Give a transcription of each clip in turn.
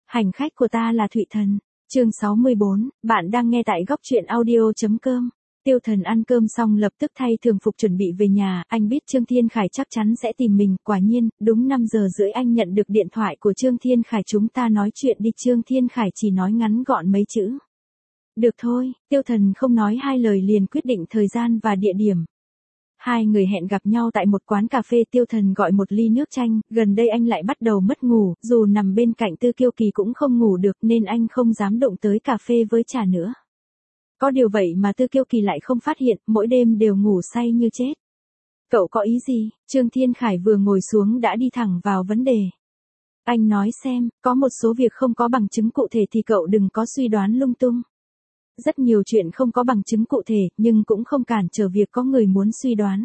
Hành khách của ta là Thụy Thần. Chương 64, bạn đang nghe tại góc truyện audio.com. Tiêu Thần ăn cơm xong lập tức thay thường phục chuẩn bị về nhà, anh biết Trương Thiên Khải chắc chắn sẽ tìm mình, quả nhiên, đúng 5 giờ rưỡi anh nhận được điện thoại của Trương Thiên Khải, chúng ta nói chuyện đi. Trương Thiên Khải chỉ nói ngắn gọn mấy chữ. Được thôi, Tiêu Thần không nói hai lời liền quyết định thời gian và địa điểm. Hai người hẹn gặp nhau tại một quán cà phê. Tiêu Thần gọi một ly nước chanh, gần đây anh lại bắt đầu mất ngủ, dù nằm bên cạnh Tư Kiêu Kỳ cũng không ngủ được nên anh không dám động tới cà phê với trà nữa. Có điều vậy mà Tư Kiêu Kỳ lại không phát hiện, mỗi đêm đều ngủ say như chết. Cậu có ý gì? Trương Thiên Khải vừa ngồi xuống đã đi thẳng vào vấn đề. Anh nói xem, có một số việc không có bằng chứng cụ thể thì cậu đừng có suy đoán lung tung. Rất nhiều chuyện không có bằng chứng cụ thể, nhưng cũng không cản trở việc có người muốn suy đoán.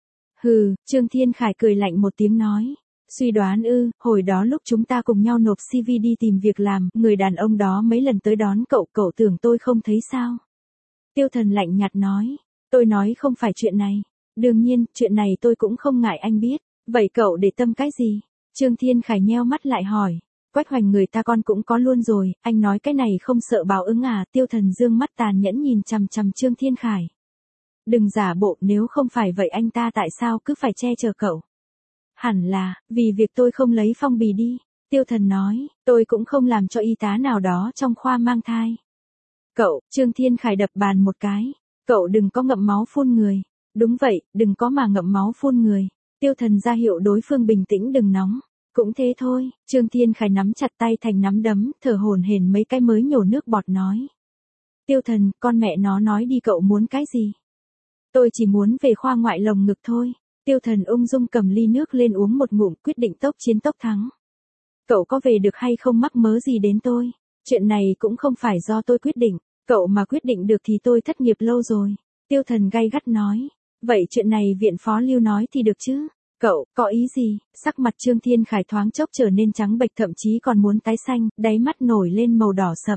Hừ, Trương Thiên Khải cười lạnh một tiếng nói. Suy đoán ư? Hồi đó lúc chúng ta cùng nhau nộp CV đi tìm việc làm, người đàn ông đó mấy lần tới đón cậu, cậu tưởng tôi không thấy sao? Tiêu Thần lạnh nhạt nói. Tôi nói không phải chuyện này. Đương nhiên, chuyện này tôi cũng không ngại anh biết. Vậy cậu để tâm cái gì? Trương Thiên Khải nheo mắt lại hỏi. Quách Hoành người ta con cũng có luôn rồi, anh nói cái này không sợ báo ứng à? Tiêu Thần dương mắt tàn nhẫn nhìn chằm chằm Trương Thiên Khải. Đừng giả bộ, nếu không phải vậy anh ta tại sao cứ phải che chở cậu? Hẳn là, vì việc tôi không lấy phong bì đi. Tiêu Thần nói, tôi cũng không làm cho y tá nào đó trong khoa mang thai. Cậu, Trương Thiên Khải đập bàn một cái. Cậu đừng có ngậm máu phun người. Đúng vậy, đừng có mà ngậm máu phun người. Tiêu Thần ra hiệu đối phương bình tĩnh đừng nóng. Cũng thế thôi, Trương Thiên Khải nắm chặt tay thành nắm đấm, thở hổn hển mấy cái mới nhổ nước bọt nói. Tiêu Thần, con mẹ nó nói đi, cậu muốn cái gì? Tôi chỉ muốn về khoa ngoại lồng ngực thôi. Tiêu Thần ung dung cầm ly nước lên uống một ngụm, quyết định tốc chiến tốc thắng. Cậu có về được hay không mắc mớ gì đến tôi? Chuyện này cũng không phải do tôi quyết định, cậu mà quyết định được thì tôi thất nghiệp lâu rồi. Tiêu Thần gay gắt nói. Vậy chuyện này viện phó Lưu nói thì được chứ? Cậu, có ý gì? Sắc mặt Trương Thiên Khải thoáng chốc trở nên trắng bệch, thậm chí còn muốn tái xanh, đáy mắt nổi lên màu đỏ sậm.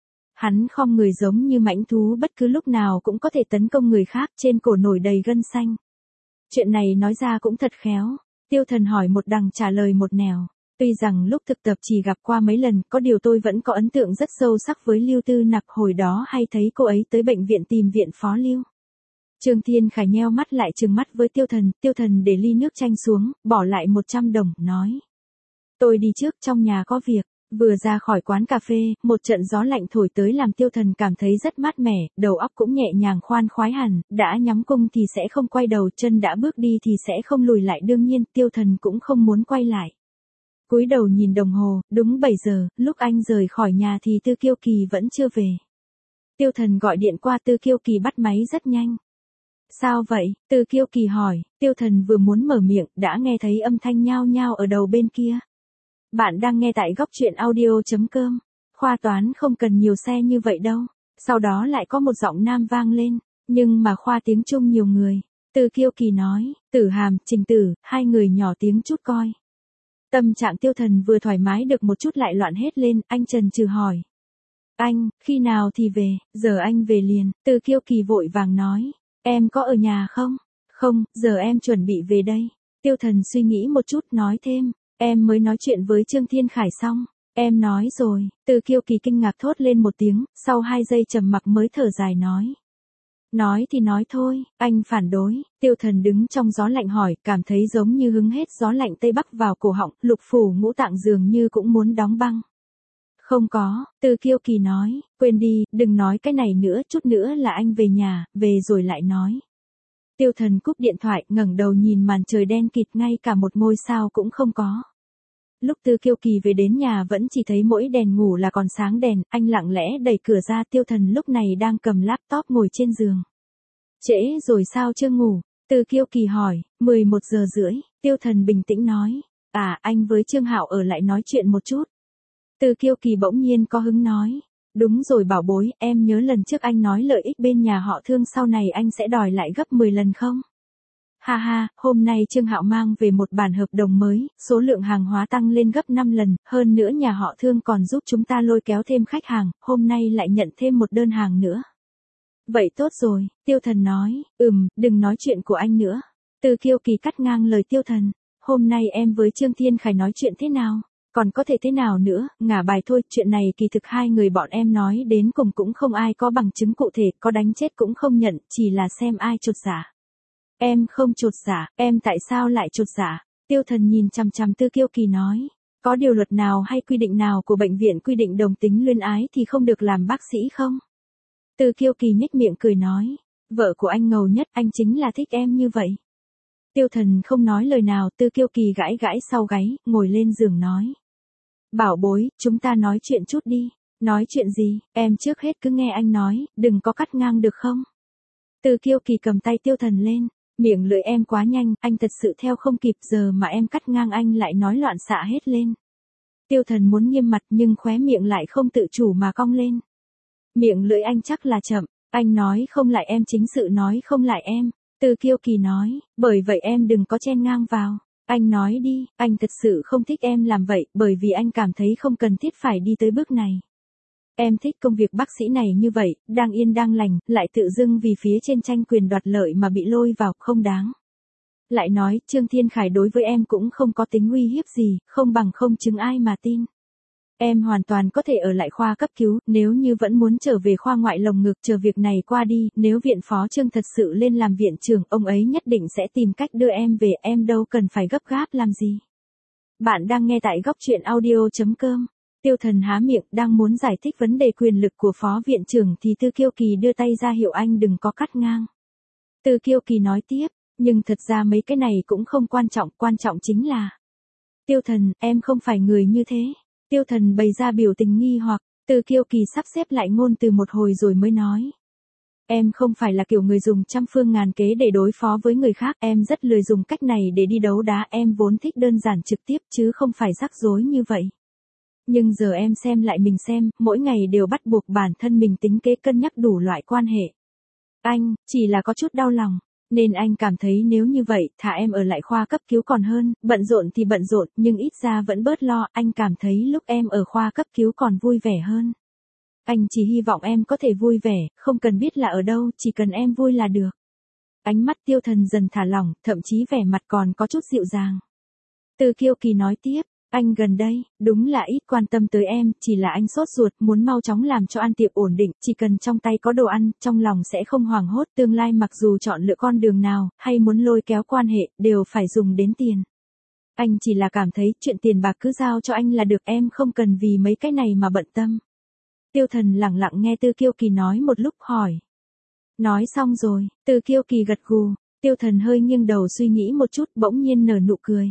Hắn khom người giống như mãnh thú, bất cứ lúc nào cũng có thể tấn công người khác, trên cổ nổi đầy gân xanh. Chuyện này nói ra cũng thật khéo. Tiêu Thần hỏi một đằng trả lời một nẻo. Tuy rằng lúc thực tập chỉ gặp qua mấy lần, có điều tôi vẫn có ấn tượng rất sâu sắc với Lưu Tư Nặc, hồi đó hay thấy cô ấy tới bệnh viện tìm viện phó Lưu. Trương Thiên Khải nheo mắt lại trừng mắt với Tiêu Thần để ly nước chanh xuống, bỏ lại 100 đồng, nói. Tôi đi trước, trong nhà có việc. Vừa ra khỏi quán cà phê, một trận gió lạnh thổi tới làm Tiêu Thần cảm thấy rất mát mẻ, đầu óc cũng nhẹ nhàng khoan khoái hẳn, đã nhắm cung thì sẽ không quay đầu, chân đã bước đi thì sẽ không lùi lại, đương nhiên Tiêu Thần cũng không muốn quay lại. Cúi đầu nhìn đồng hồ, đúng 7 giờ, lúc anh rời khỏi nhà thì Tư Kiêu Kỳ vẫn chưa về. Tiêu Thần gọi điện qua, Tư Kiêu Kỳ bắt máy rất nhanh. Sao vậy? Tư Kiêu Kỳ hỏi. Tiêu Thần vừa muốn mở miệng, đã nghe thấy âm thanh nhao nhao ở đầu bên kia. Bạn đang nghe tại góc truyện audio.com. Khoa toán không cần nhiều xe như vậy đâu. Sau đó lại có một giọng nam vang lên. Nhưng mà khoa tiếng Trung nhiều người. Tư Kiêu Kỳ nói. Tử Hàm, Trình Tử, hai người nhỏ tiếng chút coi. Tâm trạng Tiêu Thần vừa thoải mái được một chút lại loạn hết lên, anh chần chừ hỏi. Anh, khi nào thì về? Giờ anh về liền. Tư Kiêu Kỳ vội vàng nói. Em có ở nhà không? Không, giờ em chuẩn bị về đây. Tiêu Thần suy nghĩ một chút nói thêm. Em mới nói chuyện với Trương Thiên Khải xong. Em nói rồi. Tư Kiêu Kỳ kinh ngạc thốt lên một tiếng, sau 2 giây trầm mặc mới thở dài nói. Nói thì nói thôi, anh phản đối. Tiêu Thần đứng trong gió lạnh hỏi, cảm thấy giống như hứng hết gió lạnh Tây Bắc vào cổ họng, lục phủ ngũ tạng dường như cũng muốn đóng băng. Không có, Tư Kiêu Kỳ nói, quên đi, đừng nói cái này nữa, chút nữa là anh về nhà, về rồi lại nói. Tiêu Thần cúp điện thoại, ngẩng đầu nhìn màn trời đen kịt, ngay cả một ngôi sao cũng không có. Lúc Tư Kiêu Kỳ về đến nhà vẫn chỉ thấy mỗi đèn ngủ là còn sáng đèn, anh lặng lẽ đẩy cửa ra. Tiêu Thần lúc này đang cầm laptop ngồi trên giường. Trễ rồi sao chưa ngủ? Tư Kiêu Kỳ hỏi. 11 giờ rưỡi, Tiêu Thần bình tĩnh nói. À, anh với Trương Hạo ở lại nói chuyện một chút. Tư Kiêu Kỳ bỗng nhiên có hứng nói. Đúng rồi bảo bối, em nhớ lần trước anh nói lợi ích bên nhà họ Thương sau này anh sẽ đòi lại gấp 10 lần không? Ha ha, hôm nay Trương Hạo mang về một bản hợp đồng mới, số lượng hàng hóa tăng lên gấp 5 lần, hơn nữa nhà họ Thương còn giúp chúng ta lôi kéo thêm khách hàng, hôm nay lại nhận thêm một đơn hàng nữa. Vậy tốt rồi, Tiêu Thần nói, đừng nói chuyện của anh nữa. Tư Kiêu Kỳ cắt ngang lời Tiêu Thần, hôm nay em với Trương Thiên Khải nói chuyện thế nào? Còn có thể thế nào nữa, ngả bài thôi, chuyện này kỳ thực hai người bọn em nói đến cùng cũng không ai có bằng chứng cụ thể, có đánh chết cũng không nhận, chỉ là xem ai chột dạ. Em không chột dạ, em tại sao lại chột dạ? Tiêu Thần nhìn chằm chằm Tư Kiêu Kỳ nói. Có điều luật nào hay quy định nào của bệnh viện quy định đồng tính luyến ái thì không được làm bác sĩ không? Tư Kiêu Kỳ nhếch miệng cười nói. Vợ của anh ngầu nhất, anh chính là thích em như vậy. Tiêu Thần không nói lời nào, Tư Kiêu Kỳ gãi gãi sau gáy, ngồi lên giường nói. Bảo bối, chúng ta nói chuyện chút đi. Nói chuyện gì, em trước hết cứ nghe anh nói, đừng có cắt ngang được không? Tư Kiêu Kỳ cầm tay Tiêu Thần lên. Miệng lưỡi em quá nhanh, anh thật sự theo không kịp, giờ mà em cắt ngang anh lại nói loạn xạ hết lên. Tiêu Thần muốn nghiêm mặt nhưng khóe miệng lại không tự chủ mà cong lên. Miệng lưỡi anh chắc là chậm, anh nói không lại em chính sự nói không lại em. Tư Kiêu Kỳ nói, bởi vậy em đừng có chen ngang vào. Anh nói đi, anh thật sự không thích em làm vậy, bởi vì anh cảm thấy không cần thiết phải đi tới bước này. Em thích công việc bác sĩ này như vậy, đang yên đang lành, lại tự dưng vì phía trên tranh quyền đoạt lợi mà bị lôi vào, không đáng. Lại nói, Trương Thiên Khải đối với em cũng không có tính uy hiếp gì, không bằng không chứng ai mà tin. Em hoàn toàn có thể ở lại khoa cấp cứu, nếu như vẫn muốn trở về khoa ngoại lồng ngực chờ việc này qua đi, nếu viện phó Trương thật sự lên làm viện trưởng, ông ấy nhất định sẽ tìm cách đưa em về, em đâu cần phải gấp gáp làm gì. Bạn đang nghe tại góc truyện audio.com. Tiêu Thần há miệng, đang muốn giải thích vấn đề quyền lực của phó viện trưởng thì Tư Kiêu Kỳ đưa tay ra hiệu anh đừng có cắt ngang. Tư Kiêu Kỳ nói tiếp, nhưng thật ra mấy cái này cũng không quan trọng chính là. Tiêu Thần, em không phải người như thế. Tiêu Thần bày ra biểu tình nghi hoặc, Tư Kiêu Kỳ sắp xếp lại ngôn từ một hồi rồi mới nói. Em không phải là kiểu người dùng trăm phương ngàn kế để đối phó với người khác, em rất lười dùng cách này để đi đấu đá, em vốn thích đơn giản trực tiếp chứ không phải rắc rối như vậy. Nhưng giờ em xem lại mình xem, mỗi ngày đều bắt buộc bản thân mình tính kế cân nhắc đủ loại quan hệ. Anh, chỉ là có chút đau lòng, nên anh cảm thấy nếu như vậy, thà em ở lại khoa cấp cứu còn hơn, bận rộn thì bận rộn, nhưng ít ra vẫn bớt lo, anh cảm thấy lúc em ở khoa cấp cứu còn vui vẻ hơn. Anh chỉ hy vọng em có thể vui vẻ, không cần biết là ở đâu, chỉ cần em vui là được. Ánh mắt Tiêu Thần dần thả lỏng, thậm chí vẻ mặt còn có chút dịu dàng. Tư Kiêu Kỳ nói tiếp. Anh gần đây, đúng là ít quan tâm tới em, chỉ là anh sốt ruột, muốn mau chóng làm cho ăn tiệm ổn định, chỉ cần trong tay có đồ ăn, trong lòng sẽ không hoảng hốt, tương lai mặc dù chọn lựa con đường nào, hay muốn lôi kéo quan hệ, đều phải dùng đến tiền. Anh chỉ là cảm thấy, chuyện tiền bạc cứ giao cho anh là được, em không cần vì mấy cái này mà bận tâm. Tiêu Thần lặng lặng nghe Tư Kiêu Kỳ nói một lúc hỏi. Nói xong rồi, Tư Kiêu Kỳ gật gù, Tiêu Thần hơi nghiêng đầu suy nghĩ một chút, bỗng nhiên nở nụ cười.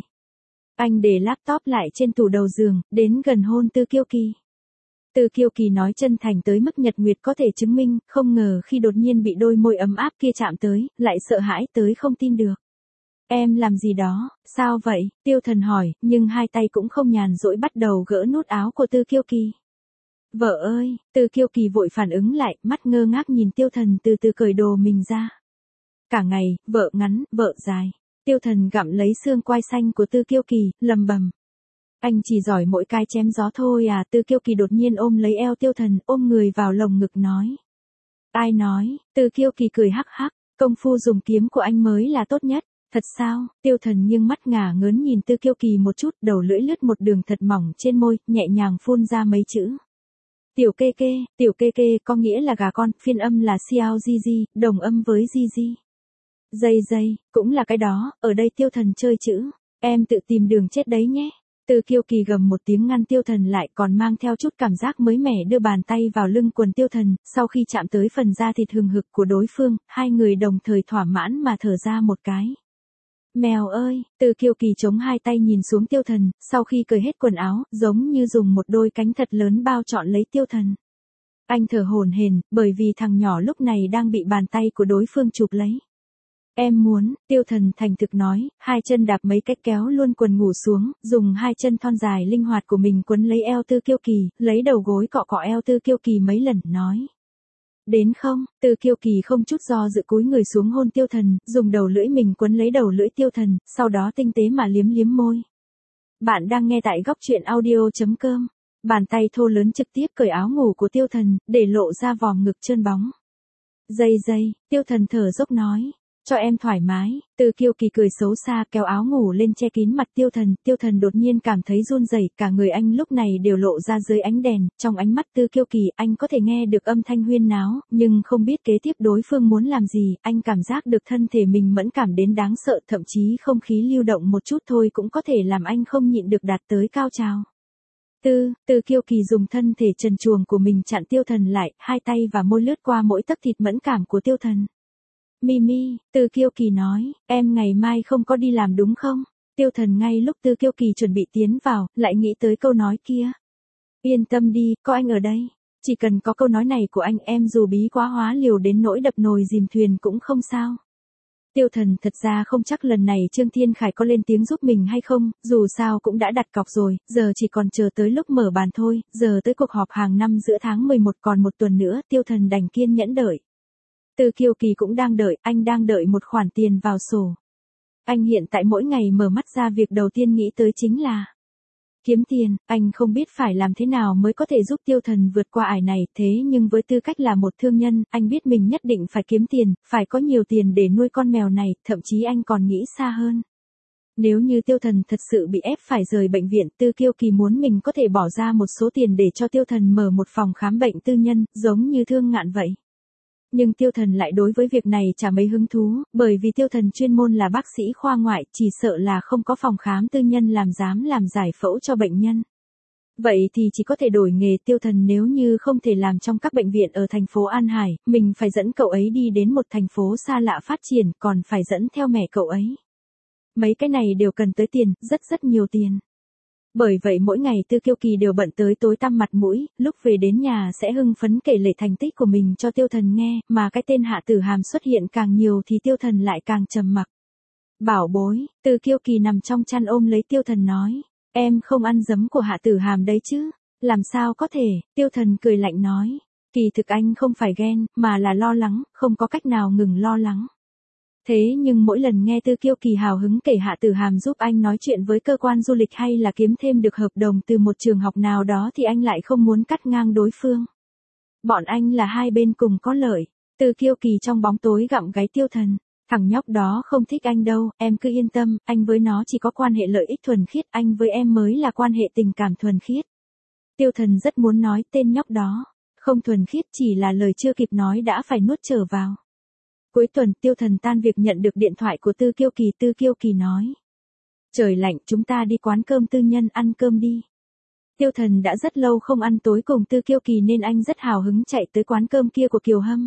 Anh để laptop lại trên tủ đầu giường, đến gần hôn Tư Kiêu Kỳ. Tư Kiêu Kỳ nói chân thành tới mức nhật nguyệt có thể chứng minh, không ngờ khi đột nhiên bị đôi môi ấm áp kia chạm tới, lại sợ hãi tới không tin được. Em làm gì đó, sao vậy? Tiêu Thần hỏi, nhưng hai tay cũng không nhàn rỗi bắt đầu gỡ nút áo của Tư Kiêu Kỳ. Vợ ơi, Tư Kiêu Kỳ vội phản ứng lại, mắt ngơ ngác nhìn Tiêu Thần từ từ cởi đồ mình ra. Cả ngày, vợ ngắn, vợ dài. Tiêu Thần gặm lấy xương quai xanh của Tư Kiêu Kỳ, lầm bầm. Anh chỉ giỏi mỗi cái chém gió thôi à. Tư Kiêu Kỳ đột nhiên ôm lấy eo Tiêu Thần, ôm người vào lồng ngực nói. Ai nói? Tư Kiêu Kỳ cười hắc hắc, công phu dùng kiếm của anh mới là tốt nhất. Thật sao? Tiêu Thần nghiêng mắt ngả ngớn nhìn Tư Kiêu Kỳ một chút, đầu lưỡi lướt một đường thật mỏng trên môi, nhẹ nhàng phun ra mấy chữ. Tiểu kê kê có nghĩa là gà con, phiên âm là xiao di di, đồng âm với di di. Dây, cũng là cái đó, ở đây Tiêu Thần chơi chữ, em tự tìm đường chết đấy nhé. Tư Kiêu Kỳ gầm một tiếng ngăn Tiêu Thần lại, còn mang theo chút cảm giác mới mẻ đưa bàn tay vào lưng quần Tiêu Thần, sau khi chạm tới phần da thịt hừng hực của đối phương, hai người đồng thời thỏa mãn mà thở ra một cái. Mèo ơi, Tư Kiêu Kỳ chống hai tay nhìn xuống Tiêu Thần, sau khi cởi hết quần áo, giống như dùng một đôi cánh thật lớn bao trọn lấy Tiêu Thần. Anh thở hổn hển, bởi vì thằng nhỏ lúc này đang bị bàn tay của đối phương chụp lấy. Em muốn, Tiêu Thần thành thực nói, hai chân đạp mấy cách kéo luôn quần ngủ xuống, dùng hai chân thon dài linh hoạt của mình quấn lấy eo Tư Kiêu Kỳ, lấy đầu gối cọ cọ eo Tư Kiêu Kỳ mấy lần, nói. Đến không? Tư Kiêu Kỳ không chút do dự cúi người xuống hôn Tiêu Thần, dùng đầu lưỡi mình quấn lấy đầu lưỡi Tiêu Thần, sau đó tinh tế mà liếm liếm môi. Bạn đang nghe tại góc truyện audio.com. Bàn tay thô lớn trực tiếp cởi áo ngủ của Tiêu Thần, để lộ ra vòm ngực trơn bóng. Dây, Tiêu Thần thở dốc nói. Cho em thoải mái, Từ Kiêu Kỳ cười xấu xa kéo áo ngủ lên che kín mặt Tiêu Thần đột nhiên cảm thấy run rẩy, cả người anh lúc này đều lộ ra dưới ánh đèn, trong ánh mắt Từ Kiêu Kỳ anh có thể nghe được âm thanh huyên náo, nhưng không biết kế tiếp đối phương muốn làm gì, anh cảm giác được thân thể mình mẫn cảm đến đáng sợ, thậm chí không khí lưu động một chút thôi cũng có thể làm anh không nhịn được đạt tới cao trào. Từ Kiêu Kỳ dùng thân thể trần truồng của mình chặn Tiêu Thần lại, hai tay và môi lướt qua mỗi tấc thịt mẫn cảm của Tiêu Thần. Mimi, Từ Kiêu Kỳ nói, em ngày mai không có đi làm đúng không? Tiêu Thần ngay lúc Từ Kiêu Kỳ chuẩn bị tiến vào, lại nghĩ tới câu nói kia. Yên tâm đi, có anh ở đây. Chỉ cần có câu nói này của anh em dù bí quá hóa liều đến nỗi đập nồi dìm thuyền cũng không sao. Tiêu Thần thật ra không chắc lần này Trương Thiên Khải có lên tiếng giúp mình hay không, dù sao cũng đã đặt cọc rồi, giờ chỉ còn chờ tới lúc mở bàn thôi, giờ tới cuộc họp hàng năm giữa tháng 11 còn một tuần nữa, Tiêu Thần đành kiên nhẫn đợi. Từ Kiêu Kỳ cũng đang đợi, anh đang đợi một khoản tiền vào sổ. Anh hiện tại mỗi ngày mở mắt ra việc đầu tiên nghĩ tới chính là kiếm tiền, anh không biết phải làm thế nào mới có thể giúp Tiêu Thần vượt qua ải này, thế nhưng với tư cách là một thương nhân, anh biết mình nhất định phải kiếm tiền, phải có nhiều tiền để nuôi con mèo này, thậm chí anh còn nghĩ xa hơn. Nếu như Tiêu Thần thật sự bị ép phải rời bệnh viện, Từ Kiêu Kỳ muốn mình có thể bỏ ra một số tiền để cho Tiêu Thần mở một phòng khám bệnh tư nhân, giống như Thương Ngạn vậy. Nhưng Tiêu Thần lại đối với việc này chả mấy hứng thú, bởi vì Tiêu Thần chuyên môn là bác sĩ khoa ngoại, chỉ sợ là không có phòng khám tư nhân dám làm giải phẫu cho bệnh nhân. Vậy thì chỉ có thể đổi nghề. Tiêu Thần nếu như không thể làm trong các bệnh viện ở thành phố An Hải, mình phải dẫn cậu ấy đi đến một thành phố xa lạ phát triển, còn phải dẫn theo mẹ cậu ấy. Mấy cái này đều cần tới tiền, rất nhiều tiền. Bởi vậy mỗi ngày Từ Kiêu Kỳ đều bận tới tối tăm mặt mũi, lúc về đến nhà sẽ hưng phấn kể lể thành tích của mình cho Tiêu Thần nghe, mà cái tên Hạ Tử Hàm xuất hiện càng nhiều thì Tiêu Thần lại càng trầm mặc. Bảo bối, Từ Kiêu Kỳ nằm trong chăn ôm lấy Tiêu Thần nói, em không ăn giấm của Hạ Tử Hàm đấy chứ, làm sao có thể, Tiêu Thần cười lạnh nói, kỳ thực anh không phải ghen, mà là lo lắng, không có cách nào ngừng lo lắng. Thế nhưng mỗi lần nghe Từ Kiêu Kỳ hào hứng kể Hạ Tử Hàm giúp anh nói chuyện với cơ quan du lịch hay là kiếm thêm được hợp đồng từ một trường học nào đó thì anh lại không muốn cắt ngang đối phương. Bọn anh là hai bên cùng có lợi. Từ Kiêu Kỳ trong bóng tối gặm gáy Tiêu Thần. Thằng nhóc đó không thích anh đâu, em cứ yên tâm, anh với nó chỉ có quan hệ lợi ích thuần khiết, anh với em mới là quan hệ tình cảm thuần khiết. Tiêu Thần rất muốn nói tên nhóc đó. Không thuần khiết chỉ là lời chưa kịp nói đã phải nuốt trở vào. Cuối tuần Tiêu Thần tan việc nhận được điện thoại của Từ Kiêu Kỳ. Từ Kiêu Kỳ nói. Trời lạnh, chúng ta đi quán cơm tư nhân ăn cơm đi. Tiêu Thần đã rất lâu không ăn tối cùng Từ Kiêu Kỳ nên anh rất hào hứng chạy tới quán cơm kia của Kiều Hâm.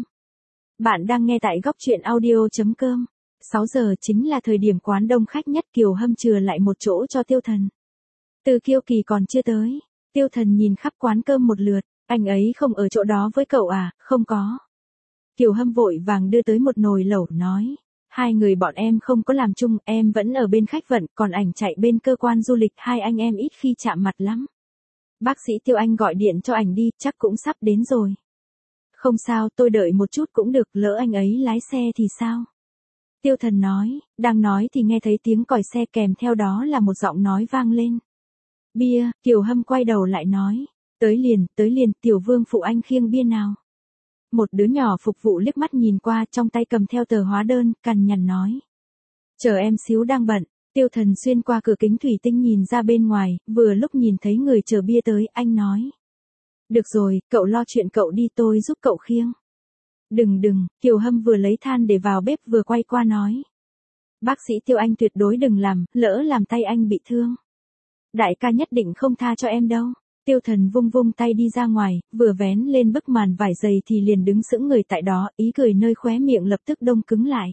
Bạn đang nghe tại góc truyện audio.com. 6 giờ chính là thời điểm quán đông khách nhất. Kiều Hâm chừa lại một chỗ cho Tiêu Thần. Từ Kiêu Kỳ còn chưa tới. Tiêu Thần nhìn khắp quán cơm một lượt. Anh ấy không ở chỗ đó với cậu à? Không có. Kiều Hâm vội vàng đưa tới một nồi lẩu nói. Hai người bọn em không có làm chung, em vẫn ở bên khách vận, còn ảnh chạy bên cơ quan du lịch, hai anh em ít khi chạm mặt lắm. Bác sĩ Tiêu Anh gọi điện cho ảnh đi, chắc cũng sắp đến rồi. Không sao, tôi đợi một chút cũng được, lỡ anh ấy lái xe thì sao? Tiêu Thần nói, đang nói thì nghe thấy tiếng còi xe kèm theo đó là một giọng nói vang lên. Bia, Kiều Hâm quay đầu lại nói. Tới liền, Tiểu Vương phụ anh khiêng bia nào. Một đứa nhỏ phục vụ liếc mắt nhìn qua, trong tay cầm theo tờ hóa đơn, cằn nhằn nói. Chờ em xíu, đang bận. Tiêu Thần xuyên qua cửa kính thủy tinh nhìn ra bên ngoài, vừa lúc nhìn thấy người chờ bia tới, anh nói. Được rồi, cậu lo chuyện cậu đi, tôi giúp cậu khiêng. Đừng, Kiều Hâm vừa lấy than để vào bếp vừa quay qua nói. Bác sĩ Tiêu Anh tuyệt đối đừng làm, lỡ làm tay anh bị thương. Đại ca nhất định không tha cho em đâu. Tiêu Thần vung tay đi ra ngoài, vừa vén lên bức màn vải dày thì liền đứng sững người tại đó, ý cười nơi khóe miệng lập tức đông cứng lại.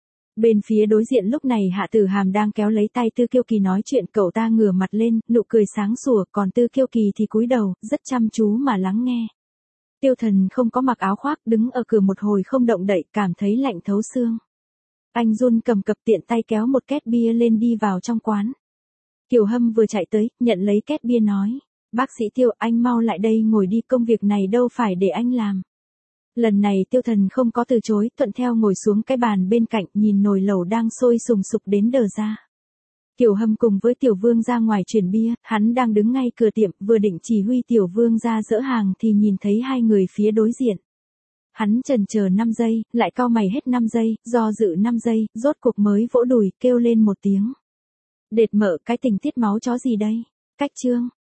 Bên phía đối diện lúc này Hạ Tử Hàm đang kéo lấy tay Từ Kiêu Kỳ nói chuyện, cậu ta ngửa mặt lên, nụ cười sáng sủa, còn Từ Kiêu Kỳ thì cúi đầu, rất chăm chú mà lắng nghe. Tiêu Thần không có mặc áo khoác, đứng ở cửa một hồi không động đậy, cảm thấy lạnh thấu xương. Anh run cầm cập tiện tay kéo một két bia lên đi vào trong quán. Kiều Hâm vừa chạy tới, nhận lấy két bia nói. Bác sĩ Tiêu, anh mau lại đây ngồi đi, công việc này đâu phải để anh làm. Lần này Tiêu Thần không có từ chối, thuận theo ngồi xuống cái bàn bên cạnh, nhìn nồi lẩu đang sôi sùng sục đến đờ ra. Kiều Hâm cùng với Tiểu Vương ra ngoài chuyển bia, hắn đang đứng ngay cửa tiệm, vừa định chỉ huy Tiểu Vương ra dỡ hàng thì nhìn thấy hai người phía đối diện. Hắn chần chờ 5 giây, lại cau mày hết 5 giây, do dự 5 giây, rốt cuộc mới vỗ đùi, kêu lên một tiếng. Đệt mợ, cái tình tiết máu chó gì đây? Cách chương.